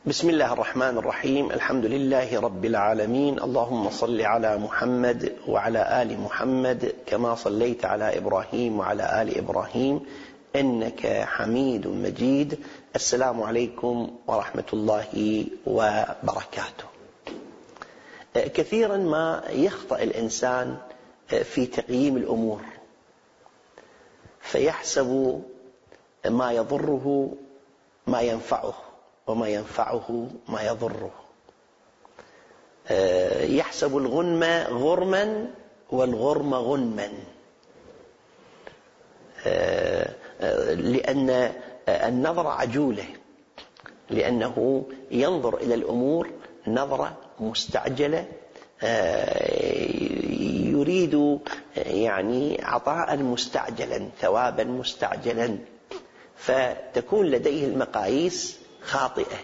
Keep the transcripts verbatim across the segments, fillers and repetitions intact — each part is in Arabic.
بسم الله الرحمن الرحيم. الحمد لله رب العالمين. اللهم صل على محمد وعلى آل محمد كما صليت على إبراهيم وعلى آل إبراهيم إنك حميد مجيد. السلام عليكم ورحمة الله وبركاته. كثيرا ما يخطأ الإنسان في تقييم الأمور فيحسب ما يضره ما ينفعه وما ينفعه ما يضره. يحسب الغنم غرما والغرم غنما، لأن النظر عجولة، لأنه ينظر إلى الأمور نظرة مستعجلة، يريد يعني عطاء مستعجلا ثوابا مستعجلا، فتكون لديه المقاييس خاطئة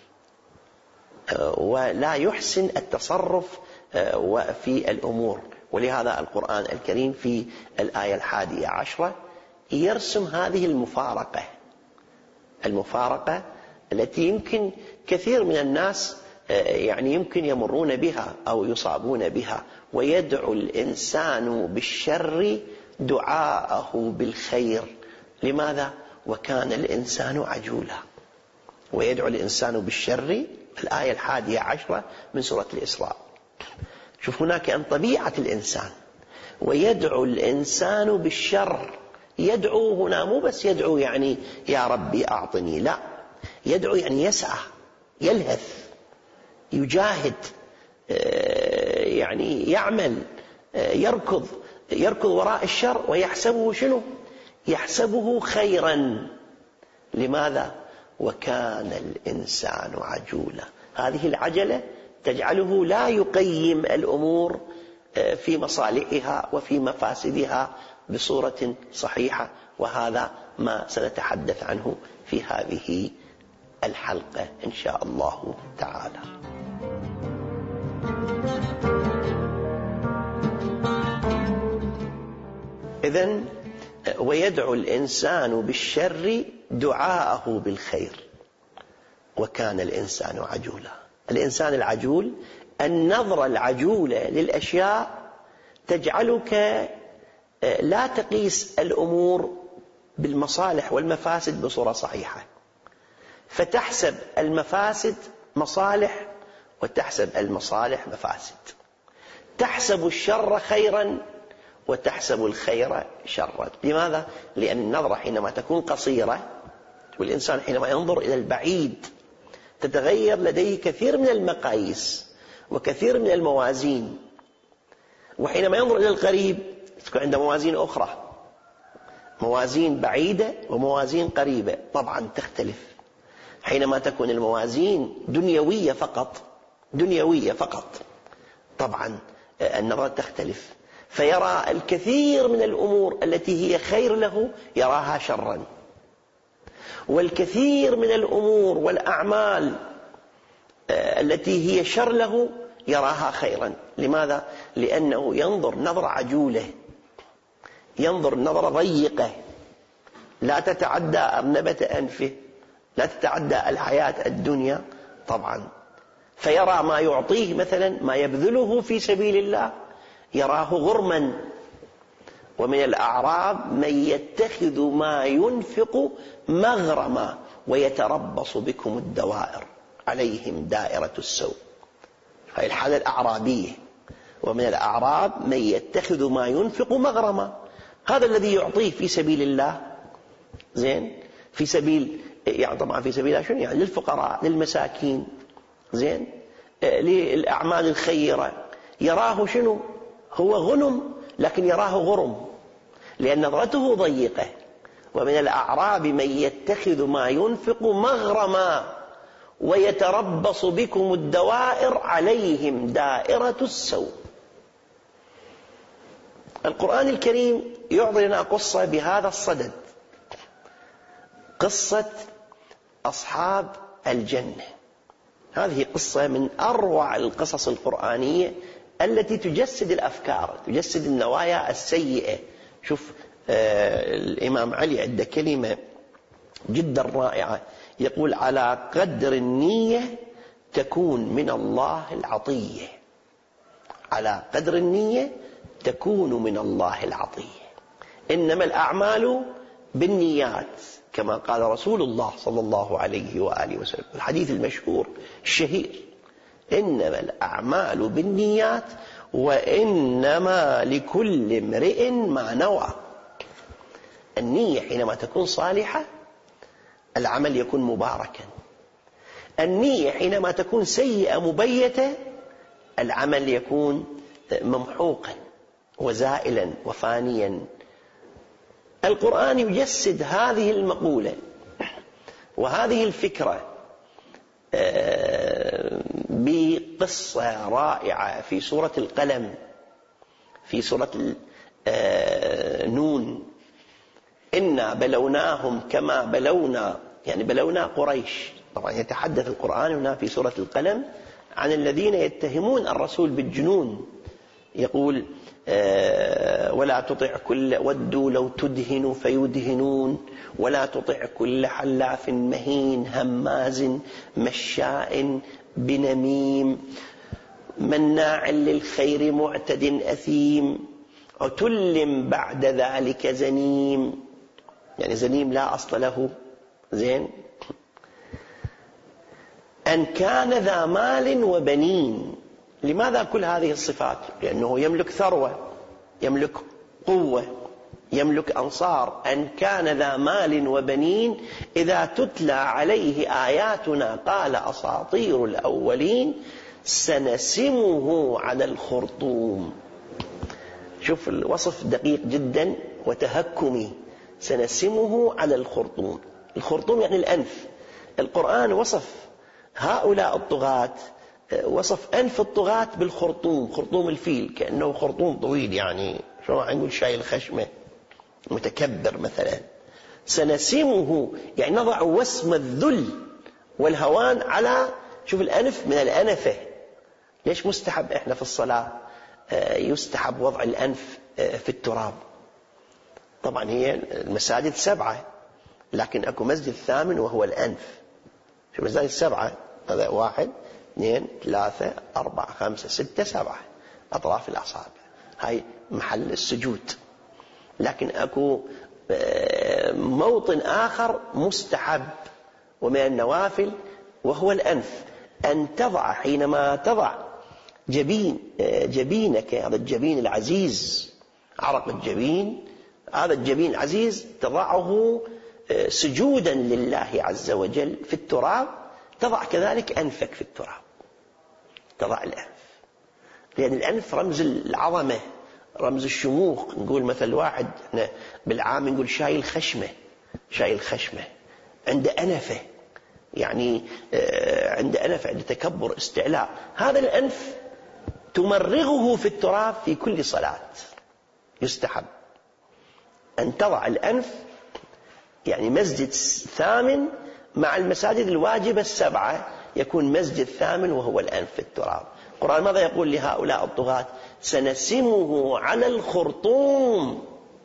ولا يحسن التصرف في الأمور. ولهذا القرآن الكريم في الآية الحادية عشرة يرسم هذه المفارقة المفارقة التي يمكن كثير من الناس يعني يمكن يمرون بها أو يصابون بها. ويدعو الإنسان بالشر دعاءه بالخير. لماذا؟ وكان الإنسان عجولا. ويدعو الإنسان بالشر، الآية الحادية عشرة من سورة الإسراء. شوف هناك أن طبيعة الإنسان، ويدعو الإنسان بالشر. يدعو هنا مو بس يدعو يعني يا ربي أعطني، لا، يدعو يعني يسعى، يلهث، يجاهد، يعني يعمل، يركض يركض وراء الشر ويحسبه شنو؟ يحسبه خيرا. لماذا؟ وكان الإنسان عجولا. هذه العجلة تجعله لا يقيم الأمور في مصالحها وفي مفاسدها بصورة صحيحة، وهذا ما سنتحدث عنه في هذه الحلقة إن شاء الله تعالى. إذن ويدعو الإنسان بالشر دعاءه بالخير وكان الإنسان عجولا. الإنسان العجول، النظرة العجولة للأشياء تجعلك لا تقيس الأمور بالمصالح والمفاسد بصورة صحيحة، فتحسب المفاسد مصالح وتحسب المصالح مفاسد، تحسب الشر خيرا وتحسب الخير شرا. لماذا؟ لأن النظرة حينما تكون قصيرة، والإنسان حينما ينظر إلى البعيد تتغير لديه كثير من المقاييس وكثير من الموازين، وحينما ينظر إلى القريب تكون عنده موازين أخرى، موازين بعيدة وموازين قريبة، طبعا تختلف. حينما تكون الموازين دنيوية فقط دنيوية فقط طبعا النظرة تختلف، فيرى الكثير من الأمور التي هي خير له يراها شرا، والكثير من الأمور والأعمال التي هي شر له يراها خيرا. لماذا؟ لأنه ينظر نظرة عجولة، ينظر نظرة ضيقة لا تتعدى أرنبة أنفه، لا تتعدى الحياة الدنيا طبعا. فيرى ما يعطيه مثلا، ما يبذله في سبيل الله يراه غرما. ومن الأعراب من يتخذ ما ينفق مغرما ويتربص بكم الدوائر عليهم دائرة السوء. هذه الحالة الأعرابية. ومن الأعراب من يتخذ ما ينفق مغرما، هذا الذي يعطيه في سبيل الله، زين، في سبيل يعني طبعا في سبيل الله شنو يعني؟ للفقراء، للمساكين، زين، للأعمال الخيرة، يراه شنو؟ هو غنم، لكن يراه غرم لأن نظرته ضيقة. ومن الأعراب من يتخذ ما ينفق مغرما ويتربص بكم الدوائر عليهم دائرة السوء. القرآن الكريم يعطي لنا قصة بهذا الصدد، قصة أصحاب الجنة. هذه قصة من أروع القصص القرآنية التي تجسد الأفكار، تجسد النوايا السيئة. شوف آه الإمام علي عنده كلمة جدا رائعة، يقول على قدر النية تكون من الله العطية، على قدر النية تكون من الله العطية. إنما الأعمال بالنيات كما قال رسول الله صلى الله عليه وآله وسلم الحديث المشهور الشهير: إنما الأعمال بالنيات وإنما لكل امرئ ما نوى. النية حينما تكون صالحة العمل يكون مباركا، النية حينما تكون سيئة مبيتة العمل يكون ممحوقا وزائلا وفانيا. القرآن يجسد هذه المقولة وهذه الفكرة بقصة رائعة في سورة القلم، في سورة نون: إنا بلوناهم كما بلونا، يعني بلونا قريش. طبعا يتحدث القرآن هنا في سورة القلم عن الذين يتهمون الرسول بالجنون. يقول: ولا تطع كل ودوا لو تدهن فيدهنون ولا تطع كل حلاف مهين هماز مشاء بنميم مناع للخير معتد أثيم عتل بعد ذلك زنيم. يعني زنيم لا أصل له، زين. أن كان ذا مال وبنين. لماذا كل هذه الصفات؟ لأنه يملك ثروة، يملك قوة، يملك أنصار. أن كان ذا مال وبنين إذا تتلى عليه آياتنا قال أساطير الأولين سنسمه على الخرطوم. شوف الوصف دقيق جدا وتهكمي: سنسمه على الخرطوم. الخرطوم يعني الأنف. القرآن وصف هؤلاء الطغاة، وصف أنف الطغاة بالخرطوم، خرطوم الفيل، كأنه خرطوم طويل، يعني شو راح نقول شايل خشمة، متكبر مثلا. سنسمه يعني نضع وسم الذل والهوان على، شوف الأنف من الأنفة. ليش مستحب إحنا في الصلاة يستحب وضع الأنف في التراب؟ طبعا هي المساجد سبعة، لكن أكو مسجد ثامن وهو الأنف. شوف المساجد سبعة، هذا واحد اثنين ثلاثة أربعة خمسة ستة سبعة أطراف الأصابع، هاي محل السجود. لكن أكو موطن آخر مستحب ومن النوافل وهو الأنف. أن تضع حينما تضع جبين جبينك، هذا الجبين العزيز، عرق الجبين، هذا الجبين العزيز تضعه سجودا لله عز وجل في التراب، تضع كذلك أنفك في التراب، تضع الأنف، لأن الأنف رمز العظمة، رمز الشموخ. نقول مثل واحد بالعام نقول شايل خشمة، شايل خشمة عند أنفه، يعني عند أنفه، عند تكبر استعلاء. هذا الأنف تمرغه في التراب في كل صلاة. يستحب أن تضع الأنف، يعني مسجد ثامن مع المساجد الواجبة السبعة يكون مسجد ثامن وهو الأنف في التراب. القرآن ماذا يقول لهؤلاء الطغاة؟ سنسمه على الخرطوم.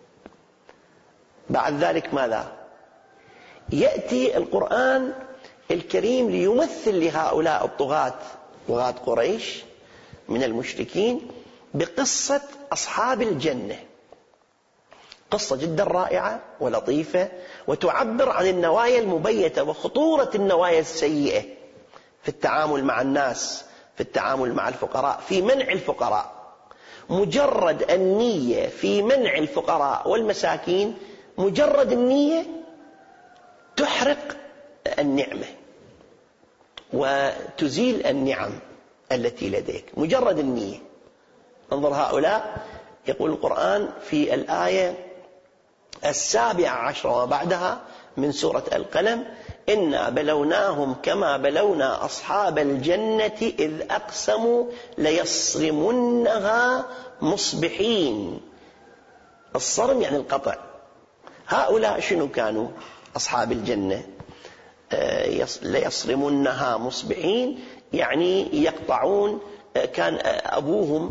بعد ذلك ماذا؟ يأتي القرآن الكريم ليمثل لهؤلاء الطغاة، طغاة قريش من المشركين، بقصة أصحاب الجنة. قصة جدا رائعة ولطيفة، وتعبر عن النوايا المبيتة وخطورة النوايا السيئة في التعامل مع الناس، في التعامل مع الفقراء، في منع الفقراء. مجرد النية في منع الفقراء والمساكين، مجرد النية تحرق النعمة وتزيل النعم التي لديك، مجرد النية. انظر هؤلاء، يقول القرآن في الآية السابعة عشرة وبعدها من سورة القلم: إنا بلوناهم كما بلونا أصحاب الجنة إذ أقسموا ليصرمنها مصبحين. الصرم يعني القطع. هؤلاء شنو كانوا؟ أصحاب الجنة. ليصرمنها مصبحين يعني يقطعون. كان أبوهم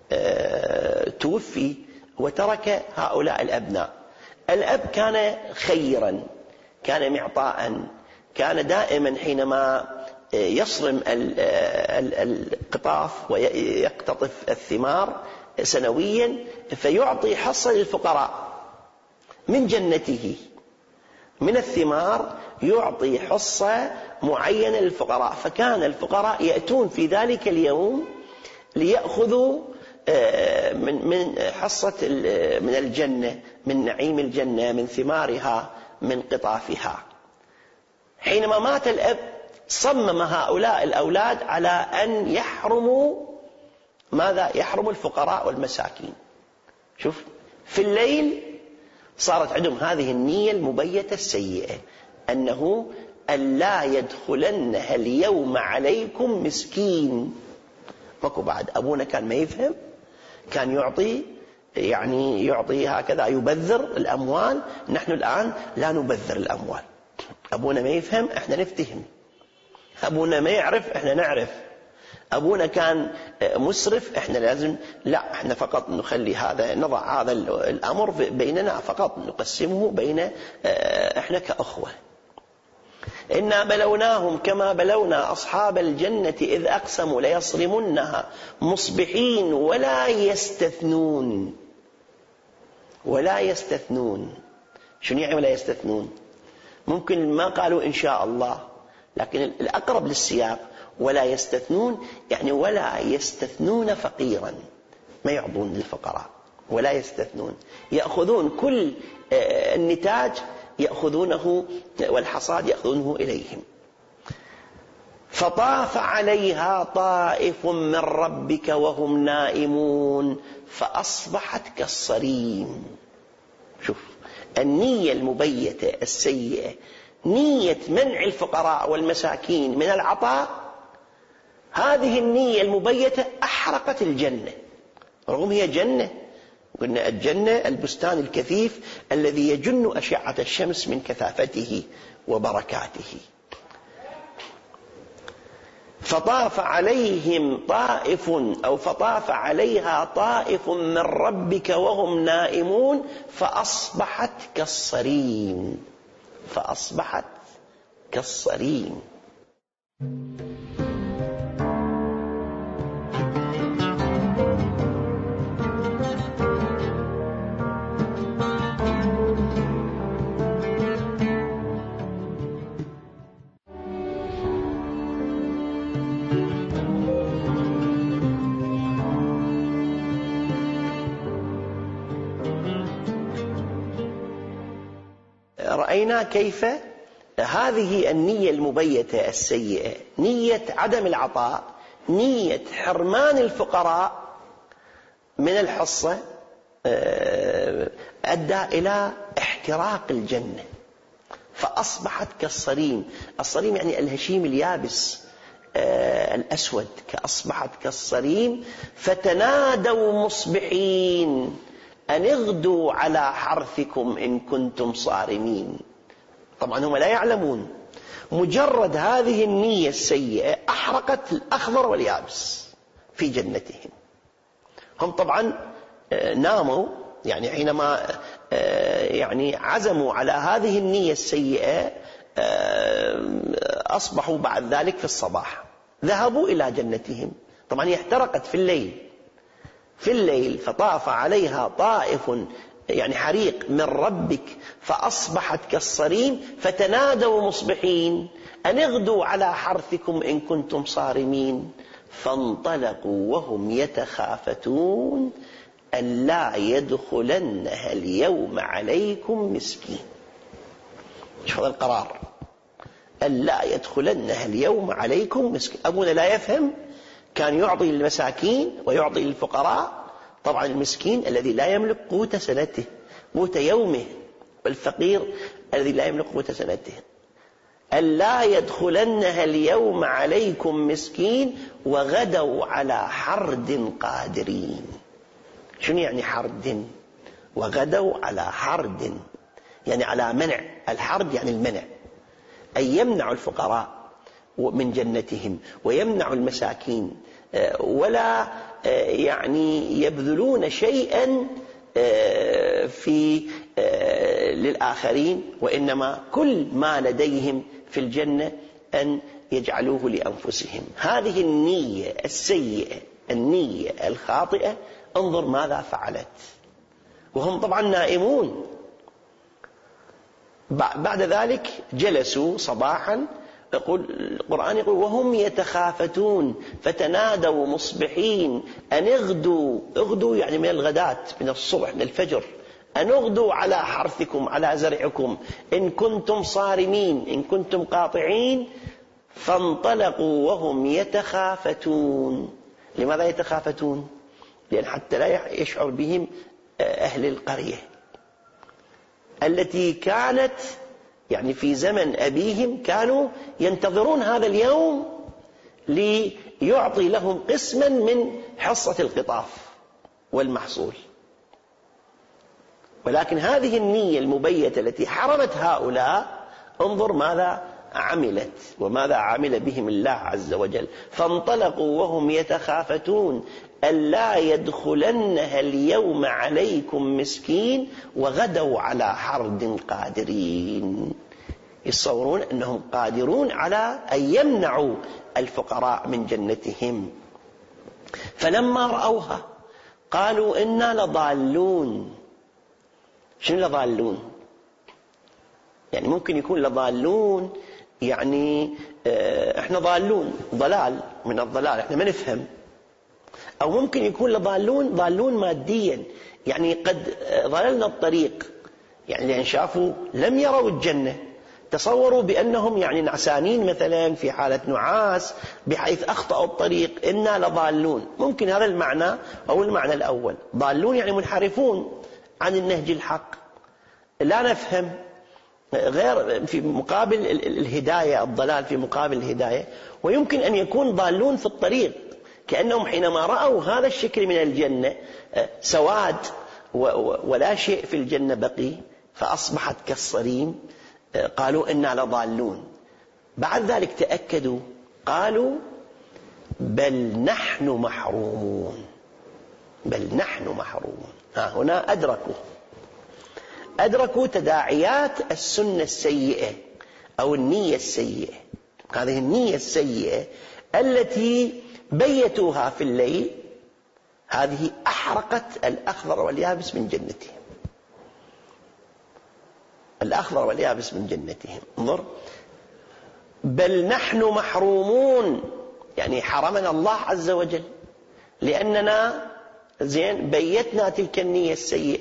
توفي وترك هؤلاء الأبناء. الأب كان خيرا، كان معطاء، كان دائما حينما يصرم القطاف ويقتطف الثمار سنويا فيعطي حصة للفقراء من جنته، من الثمار يعطي حصة معينة للفقراء. فكان الفقراء يأتون في ذلك اليوم ليأخذوا من من حصة من الجنة، من نعيم الجنة، من ثمارها، من قطافها. حينما مات الأب صمم هؤلاء الأولاد على أن يحرموا ماذا؟ يحرموا الفقراء والمساكين. شوف، في الليل صارت عندهم هذه النية المبيتة السيئة، أنه ألا يدخلنها اليوم عليكم مسكين. ماكو بعد. أبونا كان ما يفهم، كان يعطي، يعني يعطي هكذا، يبذر الأموال. نحن الآن لا نبذر الأموال. أبونا ما يفهم، إحنا نفتهم. أبونا ما يعرف، إحنا نعرف. أبونا كان مسرف، إحنا لازم لا، إحنا فقط نخلي هذا، نضع هذا الأمر بيننا، فقط نقسمه بين إحنا كأخوة. إنا بلوناهم كما بلونا أصحاب الجنة إذ أقسموا ليصرمنها مصبحين ولا يستثنون. ولا يستثنون شنو يعني ولا يستثنون؟ ممكن ما قالوا إن شاء الله، لكن الأقرب للسياق ولا يستثنون، يعني ولا يستثنون فقيرا، ما يعطون للفقراء. ولا يستثنون، يأخذون كل النتاج يأخذونه، والحصاد يأخذونه إليهم. فطاف عليها طائف من ربك وهم نائمون فأصبحت كالصريم. شوف النية المبيتة السيئة، نية منع الفقراء والمساكين من العطاء، هذه النية المبيتة أحرقت الجنة، رغم هي جنة. قلنا الجنة البستان الكثيف الذي يجن أشعة الشمس من كثافته وبركاته. فطاف عليهم طائف أو فطاف عليها طائف من ربك وهم نائمون فأصبحت كالصريم. فأصبحت كالصريم. رأينا كيف هذه النية المبيتة السيئة، نية عدم العطاء، نية حرمان الفقراء من الحصة، أدى إلى احتراق الجنة. فأصبحت كالصريم. الصريم يعني الهشيم اليابس الأسود، كأصبحت كالصريم. فتنادوا مصبحين أن اغدوا على حرثكم إن كنتم صارمين. طبعا هم لا يعلمون، مجرد هذه النية السيئة أحرقت الأخضر واليابس في جنتهم. هم طبعا ناموا، يعني حينما يعني عزموا على هذه النية السيئة أصبحوا بعد ذلك في الصباح ذهبوا إلى جنتهم. طبعا هي احترقت في الليل، في الليل. فطاف عليها طائف، يعني حريق من ربك فأصبحت كالصريم. فتنادوا مصبحين أن اغدوا على حرثكم إن كنتم صارمين. فانطلقوا وهم يتخافتون ألا يدخلنها اليوم عليكم مسكين. شوف هذا القرار، ألا يدخلنها اليوم عليكم مسكين. أبونا لا يفهم، كان يعطي للمساكين ويعطي للفقراء. طبعا المسكين الذي لا يملك قوت سنته، قوت يومه، والفقير الذي لا يملك قوت سنته. ألا يدخلنها اليوم عليكم مسكين وغدوا على حرد قادرين. شنو يعني حرد؟ وغدوا على حرد يعني على منع. الحرد يعني المنع، أي يمنع الفقراء من جنتهم ويمنع المساكين، ولا يعني يبذلون شيئا في للآخرين، وإنما كل ما لديهم في الجنة أن يجعلوه لأنفسهم. هذه النية السيئة، النية الخاطئة، انظر ماذا فعلت وهم طبعا نائمون. بعد ذلك جلسوا صباحا، يقول القرآن يقول وهم يتخافتون فتنادوا مصبحين أن اغدوا، اغدوا يعني من الغداة، من الصبح، من الفجر، أن اغدوا على حرثكم، على زرعكم، إن كنتم صارمين، إن كنتم قاطعين. فانطلقوا وهم يتخافتون. لماذا يتخافتون؟ لأن حتى لا يشعر بهم أهل القرية التي كانت يعني في زمن أبيهم كانوا ينتظرون هذا اليوم ليعطي لهم قسما من حصة القطاف والمحصول. ولكن هذه النية المبيتة التي حرمت هؤلاء، انظر ماذا عملت وماذا عمل بهم الله عز وجل. فانطلقوا وهم يتخافتون ألا يدخلنها اليوم عليكم مسكين وغدوا على حرد قادرين. يتصورون أنهم قادرون على أن يمنعوا الفقراء من جنتهم. فلما رأوها قالوا إنا لضالون. شنو لضالون؟ يعني ممكن يكون لضالون يعني احنا ضالون، ضلال من الضلال، احنا ما نفهم. او ممكن يكون لضالون ضالون ماديا، يعني قد ضللنا الطريق، يعني لأن شافوا لم يروا الجنة، تصوروا بأنهم يعني نعسانين مثلا في حالة نعاس بحيث أخطأوا الطريق. إنا لضالون، ممكن هذا المعنى أو المعنى الأول. ضالون يعني منحرفون عن النهج الحق، لا نفهم، غير في مقابل الهداية، الضلال في مقابل الهداية. ويمكن أن يكون ضالون في الطريق، كأنهم حينما رأوا هذا الشكل من الجنة سواد ولا شيء في الجنة بقي فأصبحت كالصريم، قالوا إنا لضالون. بعد ذلك تأكدوا قالوا بل نحن محرومون، بل نحن محرومون. ها هنا أدركوا أدركوا تداعيات السنة السيئة أو النية السيئة. هذه النية السيئة التي بيتوها في الليل، هذه أحرقت الأخضر واليابس من جنتهم، الأخضر واليابس من جنتهم. انظر، بل نحن محرومون، يعني حرمنا الله عز وجل لأننا زين بيتنا تلك النية السيئة.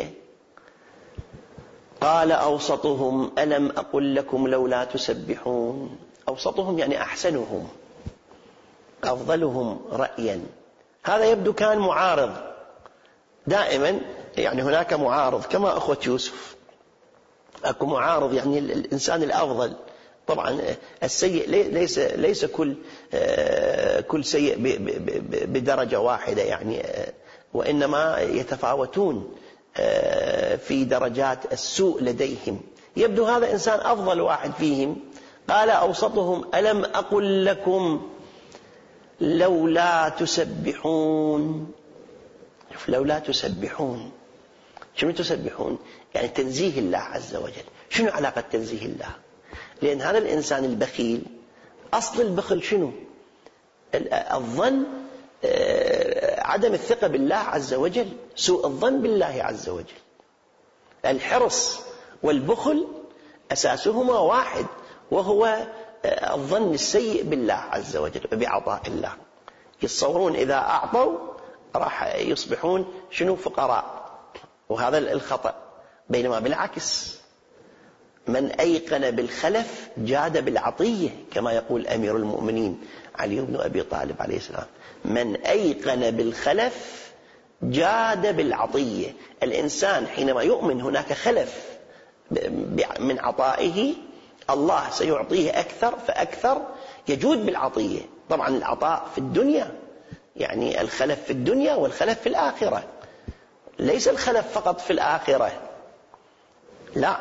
قال أوسطهم ألم أقل لكم لولا تسبحون. أوسطهم يعني أحسنهم، أفضلهم رأيا. هذا يبدو كان معارض، دائما يعني هناك معارض كما أخوة يوسف، أكو معارض يعني الإنسان الأفضل. طبعا السيء ليس ليس كل كل سيء بدرجة واحدة يعني، وإنما يتفاوتون في درجات السوء لديهم. يبدو هذا إنسان أفضل واحد فيهم. قال أوسطهم ألم أقل لكم لولا تسبحون. لولا تسبحون، شنو تسبحون؟ يعني تنزيه الله عز وجل. شنو علاقة تنزيه الله؟ لأن هذا الإنسان البخيل، أصل البخل شنو؟ الظن، عدم الثقة بالله عز وجل، سوء الظن بالله عز وجل. الحرص والبخل أساسهما واحد، وهو الظن السيء بالله عز وجل وبعطاء الله. يتصورون إذا أعطوا راح يصبحون شنو؟ فقراء، وهذا الخطأ. بينما بالعكس، من أيقن بالخلف جاد بالعطية، كما يقول أمير المؤمنين علي بن أبي طالب عليه السلام. من أيقن بالخلف جاد بالعطية. الإنسان حينما يؤمن هناك خلف من عطائه، الله سيعطيه أكثر فأكثر، يجود بالعطية. طبعا العطاء في الدنيا يعني الخلف في الدنيا والخلف في الآخرة، ليس الخلف فقط في الآخرة، لا.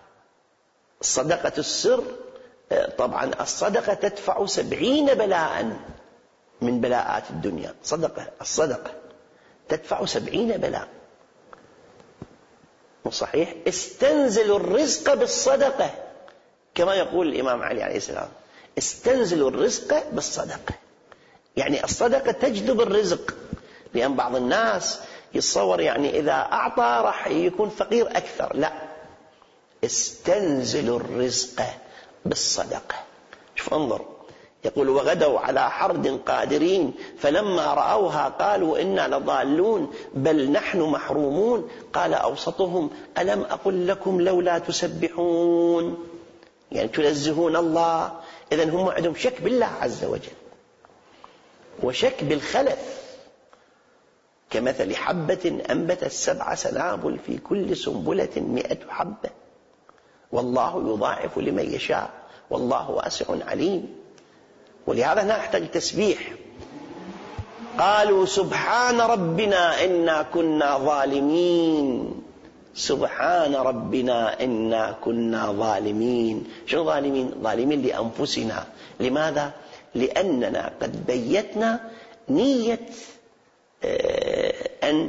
صدقة السر، طبعا الصدقة تدفع سبعين بلاء من بلاءات الدنيا. صدقة الصدقة تدفع سبعين بلاء. مو صحيح؟ استنزلوا الرزق بالصدقة، كما يقول الإمام علي عليه السلام، استنزلوا الرزق بالصدقة. يعني الصدقة تجذب الرزق، لأن بعض الناس يتصور يعني إذا أعطى راح يكون فقير أكثر. لا، استنزلوا الرزق بالصدقة. شوف انظر، يقول وغدوا على حرد قادرين فلما رأوها قالوا إنا لضالون بل نحن محرومون قال أوسطهم ألم أقل لكم لولا تسبحون، يعني تنزهون الله. إذن هم عندهم شك بالله عز وجل وشك بالخلف، كمثل حبة أنبتت سبع سنابل في كل سنبلة مئة حبة والله يضاعف لمن يشاء والله واسع عليم. ولهذا نحتاج تسبيح. قالوا سبحان ربنا إنا كنا ظالمين، سبحان ربنا إنا كنا ظالمين. شنو ظالمين؟ ظالمين لأنفسنا. لماذا؟ لأننا قد بيتنا نية أن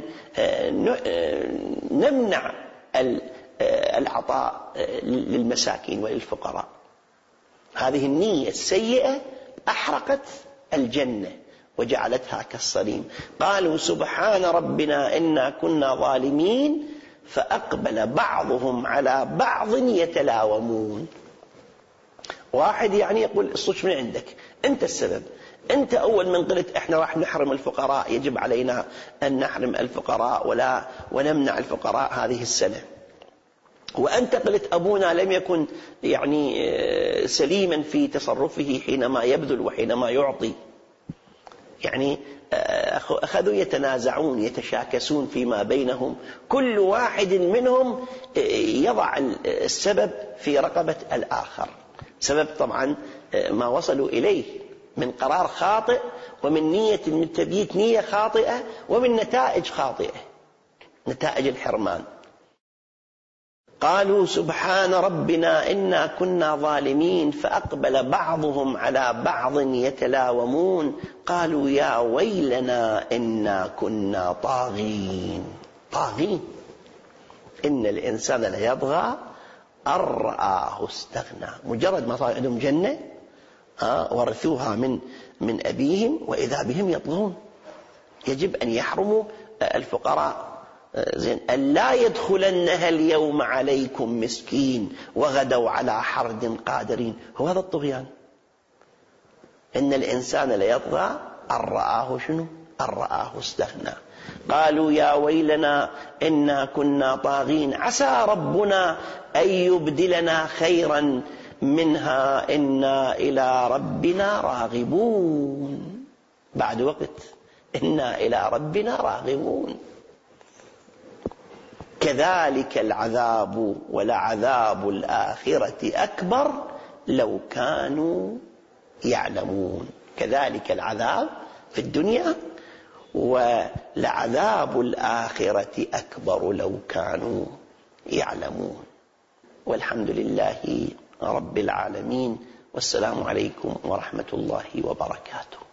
نمنع العطاء للمساكين وللفقراء. هذه النية السيئة أحرقت الجنة وجعلتها كالصريم. قالوا سبحان ربنا إنا كنا ظالمين فأقبل بعضهم على بعض يتلاومون. واحد يعني يقول الصوت من عندك، أنت السبب، أنت أول من قلت إحنا راح نحرم الفقراء، يجب علينا أن نحرم الفقراء ولا ونمنع الفقراء هذه السنة. وأنت قلت أبونا لم يكن يعني سليما في تصرفه حينما يبذل وحينما يعطي. يعني أخذوا يتنازعون يتشاكسون فيما بينهم، كل واحد منهم يضع السبب في رقبة الآخر. سبب طبعا ما وصلوا إليه من قرار خاطئ ومن نية من تبييت نية خاطئة ومن نتائج خاطئة، نتائج الحرمان. قالوا سبحان ربنا إنا كنا ظالمين فأقبل بعضهم على بعض يتلاومون قالوا يا ويلنا إنا كنا طاغين. طاغين، إن الإنسان ليطغى أن رآه استغنى. مجرد ما صار عندهم جنة ورثوها من من أبيهم وإذا بهم يطغون. يجب أن يحرموا الفقراء. زين، ألا يدخلنها اليوم عليكم مسكين وغدوا على حرد قادرين. هو هذا الطغيان. إن الإنسان ليطغى أن رآه شنو؟ أن رآه استغنى. قالوا يا ويلنا إنا كنا طاغين عسى ربنا أن يبدلنا خيرا منها إنا إلى ربنا راغبون. بعد وقت إنا إلى ربنا راغبون. كذلك العذاب ولعذاب الآخرة أكبر لو كانوا يعلمون. كذلك العذاب في الدنيا ولعذاب الآخرة أكبر لو كانوا يعلمون. والحمد لله رب العالمين، والسلام عليكم ورحمة الله وبركاته.